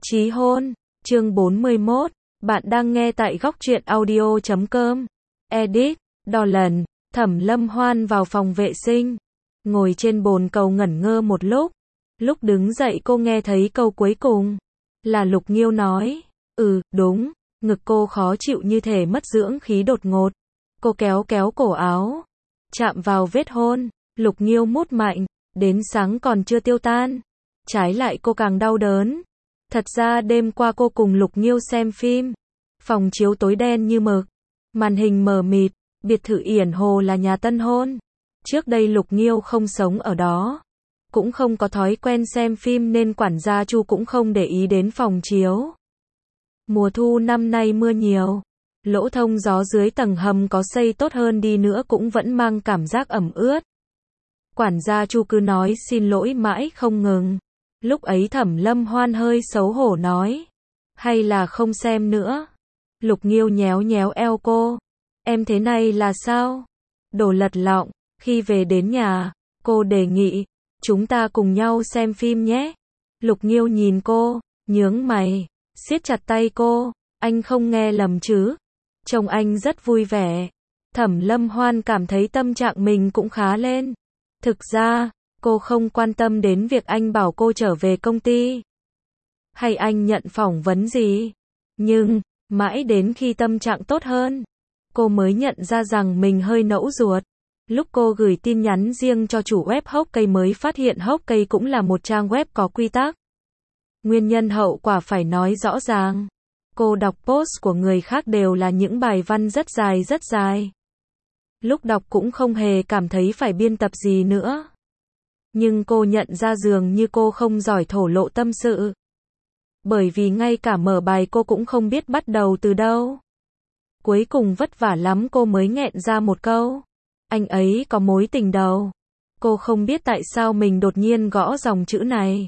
Chí hôn, chương 41, bạn đang nghe tại góc truyện audio.com. Edit, đò lần, Thẩm Lâm Hoan vào phòng vệ sinh, ngồi trên bồn cầu ngẩn ngơ một lúc. Lúc đứng dậy cô nghe thấy câu cuối cùng, là Lục Nghiêu nói, đúng, ngực cô khó chịu như thể mất dưỡng khí đột ngột. Cô kéo kéo cổ áo, chạm vào vết hôn, Lục Nghiêu mút mạnh, đến sáng còn chưa tiêu tan. Trái lại cô càng đau đớn. Thật ra đêm qua cô cùng Lục Nghiêu xem phim, phòng chiếu tối đen như mực, màn hình mờ mịt, biệt thự Yển Hồ là nhà tân hôn. Trước đây Lục Nghiêu không sống ở đó, cũng không có thói quen xem phim nên quản gia Chu cũng không để ý đến phòng chiếu. Mùa thu năm nay mưa nhiều, lỗ thông gió dưới tầng hầm có xây tốt hơn đi nữa cũng vẫn mang cảm giác ẩm ướt. Quản gia Chu cứ nói xin lỗi mãi không ngừng. Lúc ấy Thẩm Lâm Hoan hơi xấu hổ nói, hay là không xem nữa. Lục Nghiêu nhéo nhéo eo cô, em thế này là sao? Đồ lật lọng. Khi về đến nhà, cô đề nghị, chúng ta cùng nhau xem phim nhé. Lục Nghiêu nhìn cô, nhướng mày, siết chặt tay cô, anh không nghe lầm chứ? Trông anh rất vui vẻ. Thẩm Lâm Hoan cảm thấy tâm trạng mình cũng khá lên. Thực ra, cô không quan tâm đến việc anh bảo cô trở về công ty, hay anh nhận phỏng vấn gì. Nhưng, mãi đến khi tâm trạng tốt hơn, cô mới nhận ra rằng mình hơi nẫu ruột. Lúc cô gửi tin nhắn riêng cho chủ web Hokkey mới phát hiện Hokkey cũng là một trang web có quy tắc. Nguyên nhân hậu quả phải nói rõ ràng. Cô đọc post của người khác đều là những bài văn rất dài rất dài. Lúc đọc cũng không hề cảm thấy phải biên tập gì nữa. Nhưng cô nhận ra dường như cô không giỏi thổ lộ tâm sự. Bởi vì ngay cả mở bài cô cũng không biết bắt đầu từ đâu. Cuối cùng vất vả lắm cô mới nghẹn ra một câu. Anh ấy có mối tình đầu. Cô không biết tại sao mình đột nhiên gõ dòng chữ này.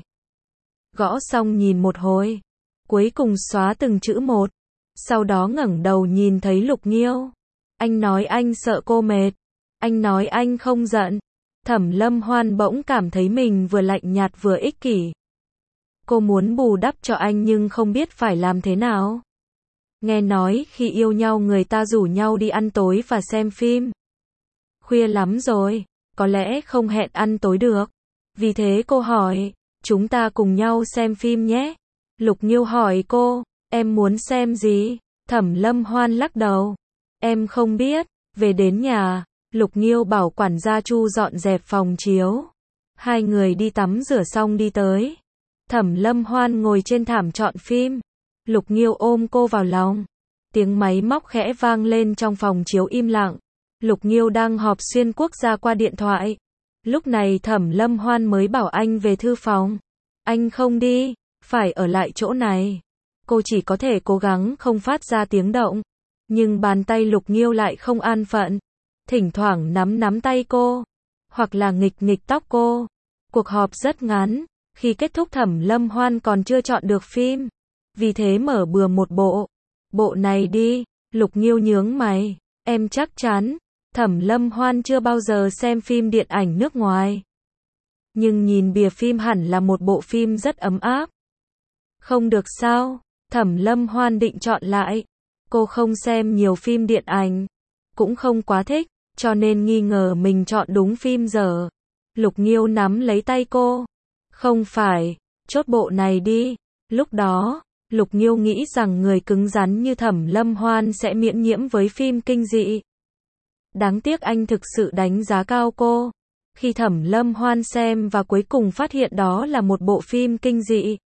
Gõ xong nhìn một hồi. Cuối cùng xóa từng chữ một. Sau đó ngẩng đầu nhìn thấy Lục Nghiêu. Anh nói anh sợ cô mệt. Anh nói anh không giận. Thẩm Lâm Hoan bỗng cảm thấy mình vừa lạnh nhạt vừa ích kỷ. Cô muốn bù đắp cho anh nhưng không biết phải làm thế nào. Nghe nói khi yêu nhau người ta rủ nhau đi ăn tối và xem phim. Khuya lắm rồi, có lẽ không hẹn ăn tối được. Vì thế cô hỏi, chúng ta cùng nhau xem phim nhé. Lục Nghiêu hỏi cô, em muốn xem gì? Thẩm Lâm Hoan lắc đầu. Em không biết. Về đến nhà, Lục Nghiêu bảo quản gia Chu dọn dẹp phòng chiếu. Hai người đi tắm rửa xong đi tới. Thẩm Lâm Hoan ngồi trên thảm chọn phim. Lục Nghiêu ôm cô vào lòng. Tiếng máy móc khẽ vang lên trong phòng chiếu im lặng. Lục Nghiêu đang họp xuyên quốc gia qua điện thoại. Lúc này Thẩm Lâm Hoan mới bảo anh về thư phòng. Anh không đi, phải ở lại chỗ này. Cô chỉ có thể cố gắng không phát ra tiếng động. Nhưng bàn tay Lục Nghiêu lại không an phận. Thỉnh thoảng nắm tay cô, hoặc là nghịch tóc cô. Cuộc họp rất ngắn, khi kết thúc Thẩm Lâm Hoan còn chưa chọn được phim. Vì thế mở bừa một bộ. Bộ này đi, Lục Nghiêu nhướng mày. Em chắc chắn, Thẩm Lâm Hoan chưa bao giờ xem phim điện ảnh nước ngoài. Nhưng nhìn bìa phim hẳn là một bộ phim rất ấm áp. Không được sao, Thẩm Lâm Hoan định chọn lại. Cô không xem nhiều phim điện ảnh, cũng không quá thích, cho nên nghi ngờ mình chọn đúng phim dở. Lục Nghiêu nắm lấy tay cô. Không phải, chốt bộ này đi. Lúc đó, Lục Nghiêu nghĩ rằng người cứng rắn như Thẩm Lâm Hoan sẽ miễn nhiễm với phim kinh dị. Đáng tiếc anh thực sự đánh giá cao cô. Khi Thẩm Lâm Hoan xem và cuối cùng phát hiện đó là một bộ phim kinh dị.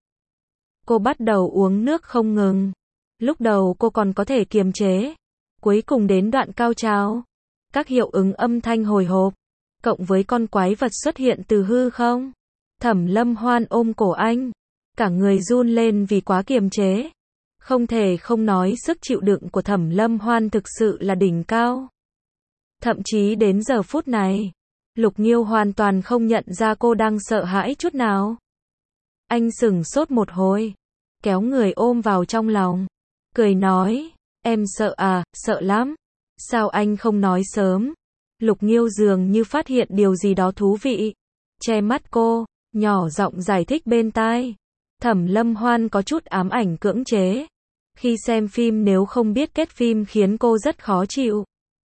Cô bắt đầu uống nước không ngừng. Lúc đầu cô còn có thể kiềm chế. Cuối cùng đến đoạn cao trào. Các hiệu ứng âm thanh hồi hộp, cộng với con quái vật xuất hiện từ hư không. Thẩm Lâm Hoan ôm cổ anh. Cả người run lên vì quá kiềm chế. Không thể không nói sức chịu đựng của Thẩm Lâm Hoan thực sự là đỉnh cao. Thậm chí đến giờ phút này, Lục Nghiêu hoàn toàn không nhận ra cô đang sợ hãi chút nào. Anh sửng sốt một hồi, kéo người ôm vào trong lòng, cười nói, em sợ à, sợ lắm. Sao anh không nói sớm? Lục Nghiêu dường như phát hiện điều gì đó thú vị. Che mắt cô, nhỏ giọng giải thích bên tai. Thẩm Lâm Hoan có chút ám ảnh cưỡng chế. Khi xem phim nếu không biết kết phim khiến cô rất khó chịu.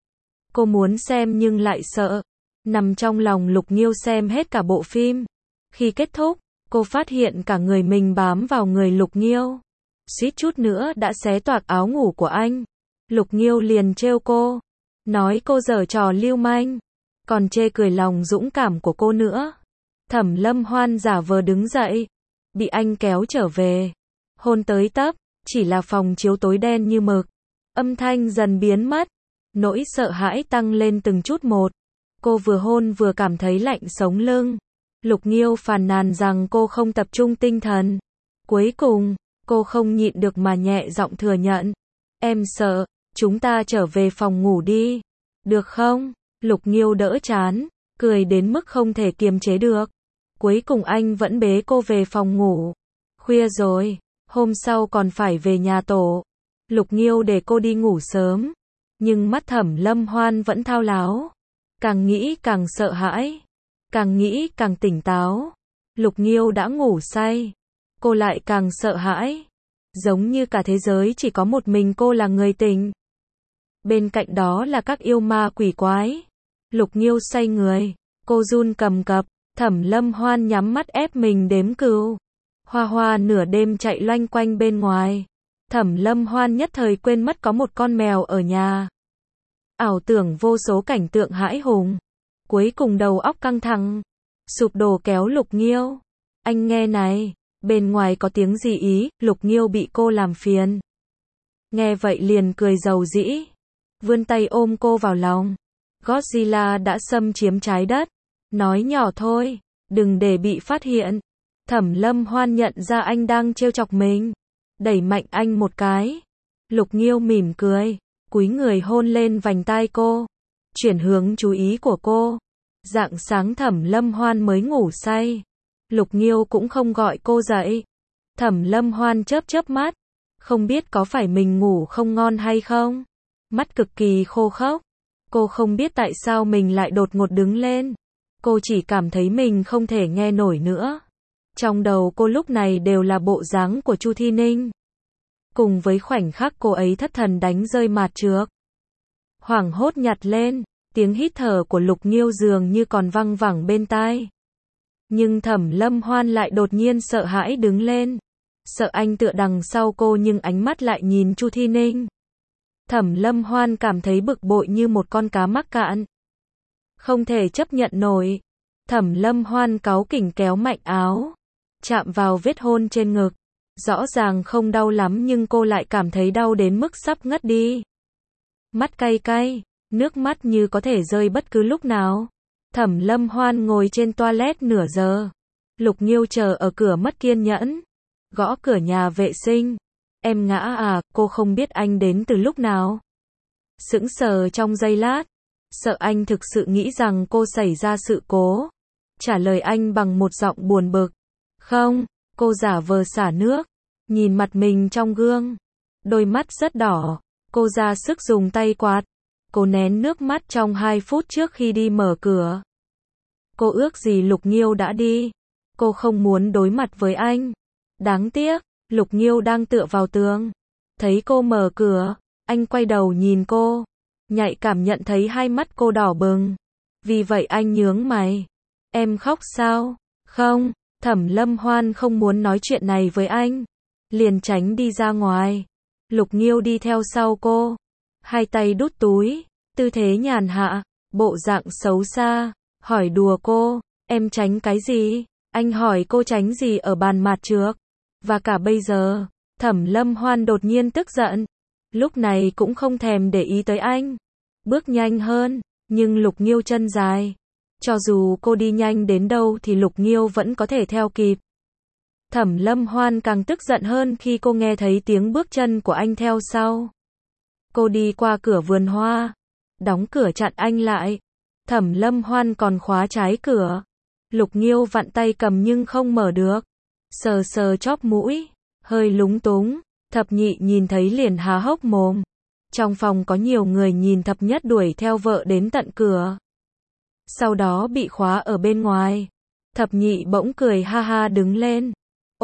Cô muốn xem nhưng lại sợ. Nằm trong lòng Lục Nghiêu xem hết cả bộ phim. Khi kết thúc, cô phát hiện cả người mình bám vào người Lục Nghiêu. Suýt chút nữa đã xé toạc áo ngủ của anh. Lục Nghiêu liền trêu cô. Nói cô giở trò lưu manh. Còn chê cười lòng dũng cảm của cô nữa. Thẩm Lâm Hoan giả vờ đứng dậy. Bị anh kéo trở về. Hôn tới tấp. Chỉ là phòng chiếu tối đen như mực. Âm thanh dần biến mất. Nỗi sợ hãi tăng lên từng chút một. Cô vừa hôn vừa cảm thấy lạnh sống lưng. Lục Nghiêu phàn nàn rằng cô không tập trung tinh thần. Cuối cùng, cô không nhịn được mà nhẹ giọng thừa nhận. Em sợ, chúng ta trở về phòng ngủ đi. Được không? Lục Nghiêu đỡ chán, cười đến mức không thể kiềm chế được. Cuối cùng anh vẫn bế cô về phòng ngủ. Khuya rồi, hôm sau còn phải về nhà tổ. Lục Nghiêu để cô đi ngủ sớm. Nhưng mắt Thẩm Lâm Hoan vẫn thao láo. Càng nghĩ càng sợ hãi. Càng nghĩ càng tỉnh táo. Lục Nghiêu đã ngủ say. Cô lại càng sợ hãi. Giống như cả thế giới chỉ có một mình cô là người tỉnh. Bên cạnh đó là các yêu ma quỷ quái. Lục Nghiêu say người. Cô run cầm cập. Thẩm Lâm Hoan nhắm mắt ép mình đếm cừu. Hoa Hoa nửa đêm chạy loanh quanh bên ngoài. Thẩm Lâm Hoan nhất thời quên mất có một con mèo ở nhà. Ảo tưởng vô số cảnh tượng hãi hùng. Cuối cùng đầu óc căng thẳng. Sụp đổ kéo Lục Nghiêu. Anh nghe này, bên ngoài có tiếng gì ý? Lục Nghiêu bị cô làm phiền. Nghe vậy liền cười rầu rĩ. Vươn tay ôm cô vào lòng. Godzilla đã xâm chiếm trái đất. Nói nhỏ thôi, đừng để bị phát hiện. Thẩm Lâm Hoan nhận ra anh đang trêu chọc mình. Đẩy mạnh anh một cái. Lục Nghiêu mỉm cười. Cúi người hôn lên vành tai cô. Chuyển hướng chú ý của cô. Rạng sáng Thẩm Lâm Hoan mới ngủ say. Lục Nghiêu cũng không gọi cô dậy. Thẩm Lâm Hoan chớp chớp mắt. Không biết có phải mình ngủ không ngon hay không? Mắt cực kỳ khô khốc. Cô không biết tại sao mình lại đột ngột đứng lên. Cô chỉ cảm thấy mình không thể nghe nổi nữa. Trong đầu cô lúc này đều là bộ dáng của Chu Thi Ninh. Cùng với khoảnh khắc cô ấy thất thần đánh rơi mạt trược. Hoảng hốt nhặt lên, tiếng hít thở của Lục Nghiêu dường như còn văng vẳng bên tai. Nhưng Thẩm Lâm Hoan lại đột nhiên sợ hãi đứng lên. Sợ anh tựa đằng sau cô nhưng ánh mắt lại nhìn Chu Thi Ninh. Thẩm Lâm Hoan cảm thấy bực bội như một con cá mắc cạn. Không thể chấp nhận nổi. Thẩm Lâm Hoan cáu kỉnh kéo mạnh áo. Chạm vào vết hôn trên ngực. Rõ ràng không đau lắm nhưng cô lại cảm thấy đau đến mức sắp ngất đi. Mắt cay cay, nước mắt như có thể rơi bất cứ lúc nào. Thẩm Lâm Hoan ngồi trên toilet nửa giờ. Lục Nghiêu chờ ở cửa mất kiên nhẫn. Gõ cửa nhà vệ sinh. Em ngã à, cô không biết anh đến từ lúc nào. Sững sờ trong giây lát. Sợ anh thực sự nghĩ rằng cô xảy ra sự cố. Trả lời anh bằng một giọng buồn bực. Không, cô giả vờ xả nước. Nhìn mặt mình trong gương. Đôi mắt rất đỏ. Cô ra sức dùng tay quạt. Cô nén nước mắt trong 2 phút trước khi đi mở cửa. Cô ước gì Lục Nghiêu đã đi. Cô không muốn đối mặt với anh. Đáng tiếc, Lục Nghiêu đang tựa vào tường. Thấy cô mở cửa, anh quay đầu nhìn cô. Nhạy cảm nhận thấy hai mắt cô đỏ bừng. Vì vậy anh nhướng mày. Em khóc sao? Không, Thẩm Lâm Hoan không muốn nói chuyện này với anh. Liền tránh đi ra ngoài. Lục Nghiêu đi theo sau cô. Hai tay đút túi, tư thế nhàn hạ, bộ dạng xấu xa, hỏi đùa cô, em tránh cái gì? Anh hỏi cô tránh gì ở bàn mạt trược? Và cả bây giờ, Thẩm Lâm Hoan đột nhiên tức giận. Lúc này cũng không thèm để ý tới anh. Bước nhanh hơn, nhưng Lục Nghiêu chân dài. Cho dù cô đi nhanh đến đâu thì Lục Nghiêu vẫn có thể theo kịp. Thẩm Lâm Hoan càng tức giận hơn khi cô nghe thấy tiếng bước chân của anh theo sau. Cô đi qua cửa vườn hoa, đóng cửa chặn anh lại. Thẩm Lâm Hoan còn khóa trái cửa. Lục Nghiêu vặn tay cầm nhưng không mở được. Sờ sờ chóp mũi, hơi lúng túng. Thập Nhị nhìn thấy liền há hốc mồm. Trong phòng có nhiều người nhìn Thập Nhất đuổi theo vợ đến tận cửa. Sau đó bị khóa ở bên ngoài. Thập Nhị bỗng cười ha ha đứng lên.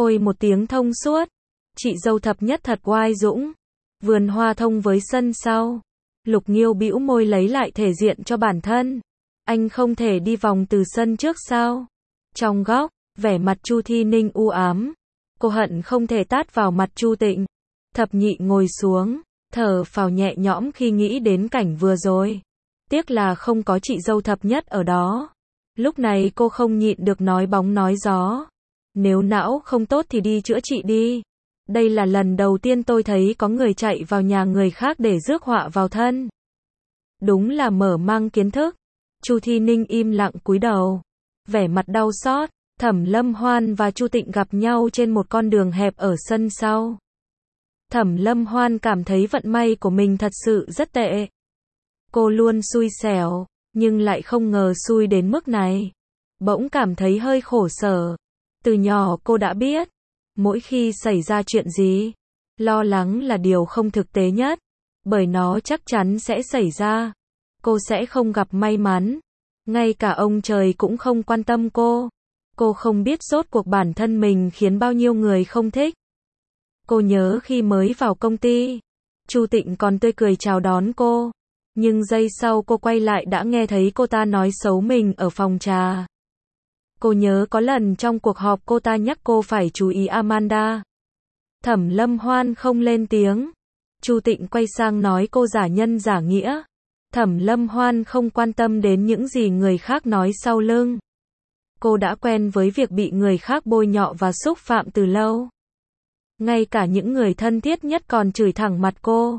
Ôi một tiếng thông suốt. Chị dâu thập nhất thật oai dũng. Vườn hoa thông với sân sau. Lục Nghiêu bĩu môi lấy lại thể diện cho bản thân. Anh không thể đi vòng từ sân trước sao? Trong góc, vẻ mặt Chu Thi Ninh u ám. Cô hận không thể tát vào mặt Chu Tịnh. Thập nhị ngồi xuống, thở phào nhẹ nhõm khi nghĩ đến cảnh vừa rồi. Tiếc là không có chị dâu thập nhất ở đó. Lúc này cô không nhịn được nói bóng nói gió. Nếu não không tốt thì đi chữa trị đi. Đây là lần đầu tiên tôi thấy có người chạy vào nhà người khác để rước họa vào thân. Đúng là mở mang kiến thức. Chu Thi Ninh im lặng cúi đầu. Vẻ mặt đau xót. Thẩm Lâm Hoan và Chu Tịnh gặp nhau trên một con đường hẹp ở sân sau. Thẩm Lâm Hoan cảm thấy vận may của mình thật sự rất tệ. Cô luôn xui xẻo, nhưng lại không ngờ xui đến mức này. Bỗng cảm thấy hơi khổ sở. Từ nhỏ cô đã biết, mỗi khi xảy ra chuyện gì, lo lắng là điều không thực tế nhất, bởi nó chắc chắn sẽ xảy ra. Cô sẽ không gặp may mắn. Ngay cả ông trời cũng không quan tâm cô. Cô không biết rốt cuộc bản thân mình khiến bao nhiêu người không thích. Cô nhớ khi mới vào công ty, Chu Tịnh còn tươi cười chào đón cô. Nhưng giây sau cô quay lại đã nghe thấy cô ta nói xấu mình ở phòng trà. Cô nhớ có lần trong cuộc họp cô ta nhắc cô phải chú ý Amanda. Thẩm Lâm Hoan không lên tiếng. Chu Tịnh quay sang nói cô giả nhân giả nghĩa. Thẩm Lâm Hoan không quan tâm đến những gì người khác nói sau lưng. Cô đã quen với việc bị người khác bôi nhọ và xúc phạm từ lâu. Ngay cả những người thân thiết nhất còn chửi thẳng mặt cô.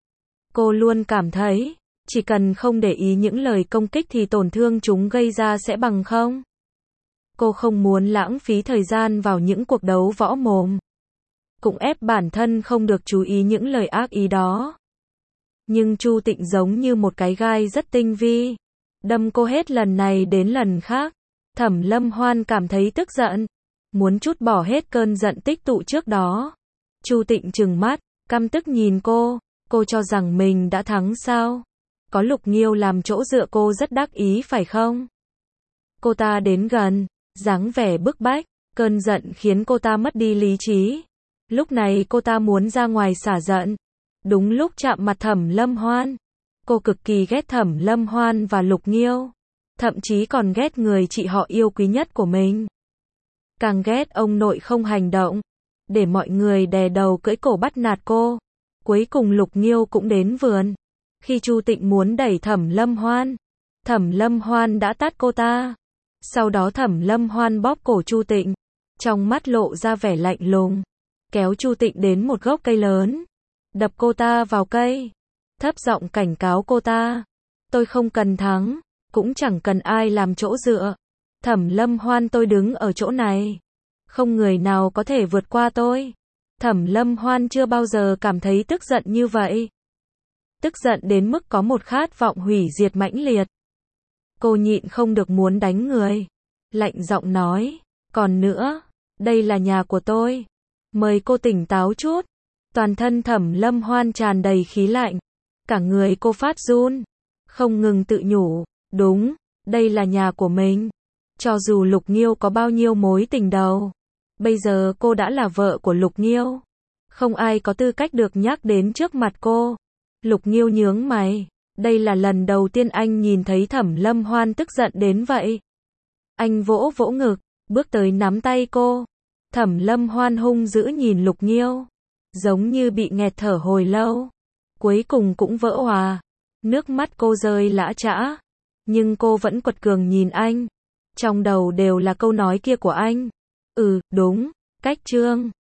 Cô luôn cảm thấy, chỉ cần không để ý những lời công kích thì tổn thương chúng gây ra sẽ bằng không. Cô không muốn lãng phí thời gian vào những cuộc đấu võ mồm. Cũng ép bản thân không được chú ý những lời ác ý đó. Nhưng Chu Tịnh giống như một cái gai rất tinh vi, đâm cô hết lần này đến lần khác. Thẩm Lâm Hoan cảm thấy tức giận, muốn trút bỏ hết cơn giận tích tụ trước đó. Chu Tịnh trừng mắt, căm tức nhìn cô cho rằng mình đã thắng sao? Có Lục Nghiêu làm chỗ dựa cô rất đắc ý phải không? Cô ta đến gần, dáng vẻ bức bách, cơn giận khiến cô ta mất đi lý trí. Lúc này cô ta muốn ra ngoài xả giận. Đúng lúc chạm mặt Thẩm Lâm Hoan. Cô cực kỳ ghét Thẩm Lâm Hoan và Lục Nghiêu. Thậm chí còn ghét người chị họ yêu quý nhất của mình. Càng ghét ông nội không hành động, để mọi người đè đầu cưỡi cổ bắt nạt cô. Cuối cùng Lục Nghiêu cũng đến vườn. Khi Chu Tịnh muốn đẩy Thẩm Lâm Hoan đã tát cô ta. Sau đó Thẩm Lâm Hoan bóp cổ Chu Tịnh, trong mắt lộ ra vẻ lạnh lùng, kéo Chu Tịnh đến một gốc cây lớn, đập cô ta vào cây, thấp giọng cảnh cáo cô ta. Tôi không cần thắng, cũng chẳng cần ai làm chỗ dựa. Thẩm Lâm Hoan, tôi đứng ở chỗ này, không người nào có thể vượt qua tôi. Thẩm Lâm Hoan chưa bao giờ cảm thấy tức giận như vậy. Tức giận đến mức có một khát vọng hủy diệt mãnh liệt. Cô nhịn không được muốn đánh người. Lạnh giọng nói, còn nữa, đây là nhà của tôi. Mời cô tỉnh táo chút. Toàn thân Thẩm Lâm Hoan tràn đầy khí lạnh. Cả người cô phát run. Không ngừng tự nhủ, đúng, đây là nhà của mình. Cho dù Lục Nghiêu có bao nhiêu mối tình đầu, bây giờ cô đã là vợ của Lục Nghiêu. Không ai có tư cách được nhắc đến trước mặt cô. Lục Nghiêu nhướng mày. Đây là lần đầu tiên anh nhìn thấy Thẩm Lâm Hoan tức giận đến vậy. Anh vỗ vỗ ngực, bước tới nắm tay cô. Thẩm Lâm Hoan hung dữ nhìn Lục Nghiêu, giống như bị nghẹt thở hồi lâu. Cuối cùng cũng vỡ òa. Nước mắt cô rơi lã chã. Nhưng cô vẫn quật cường nhìn anh. Trong đầu đều là câu nói kia của anh. Ừ, đúng, cách trương.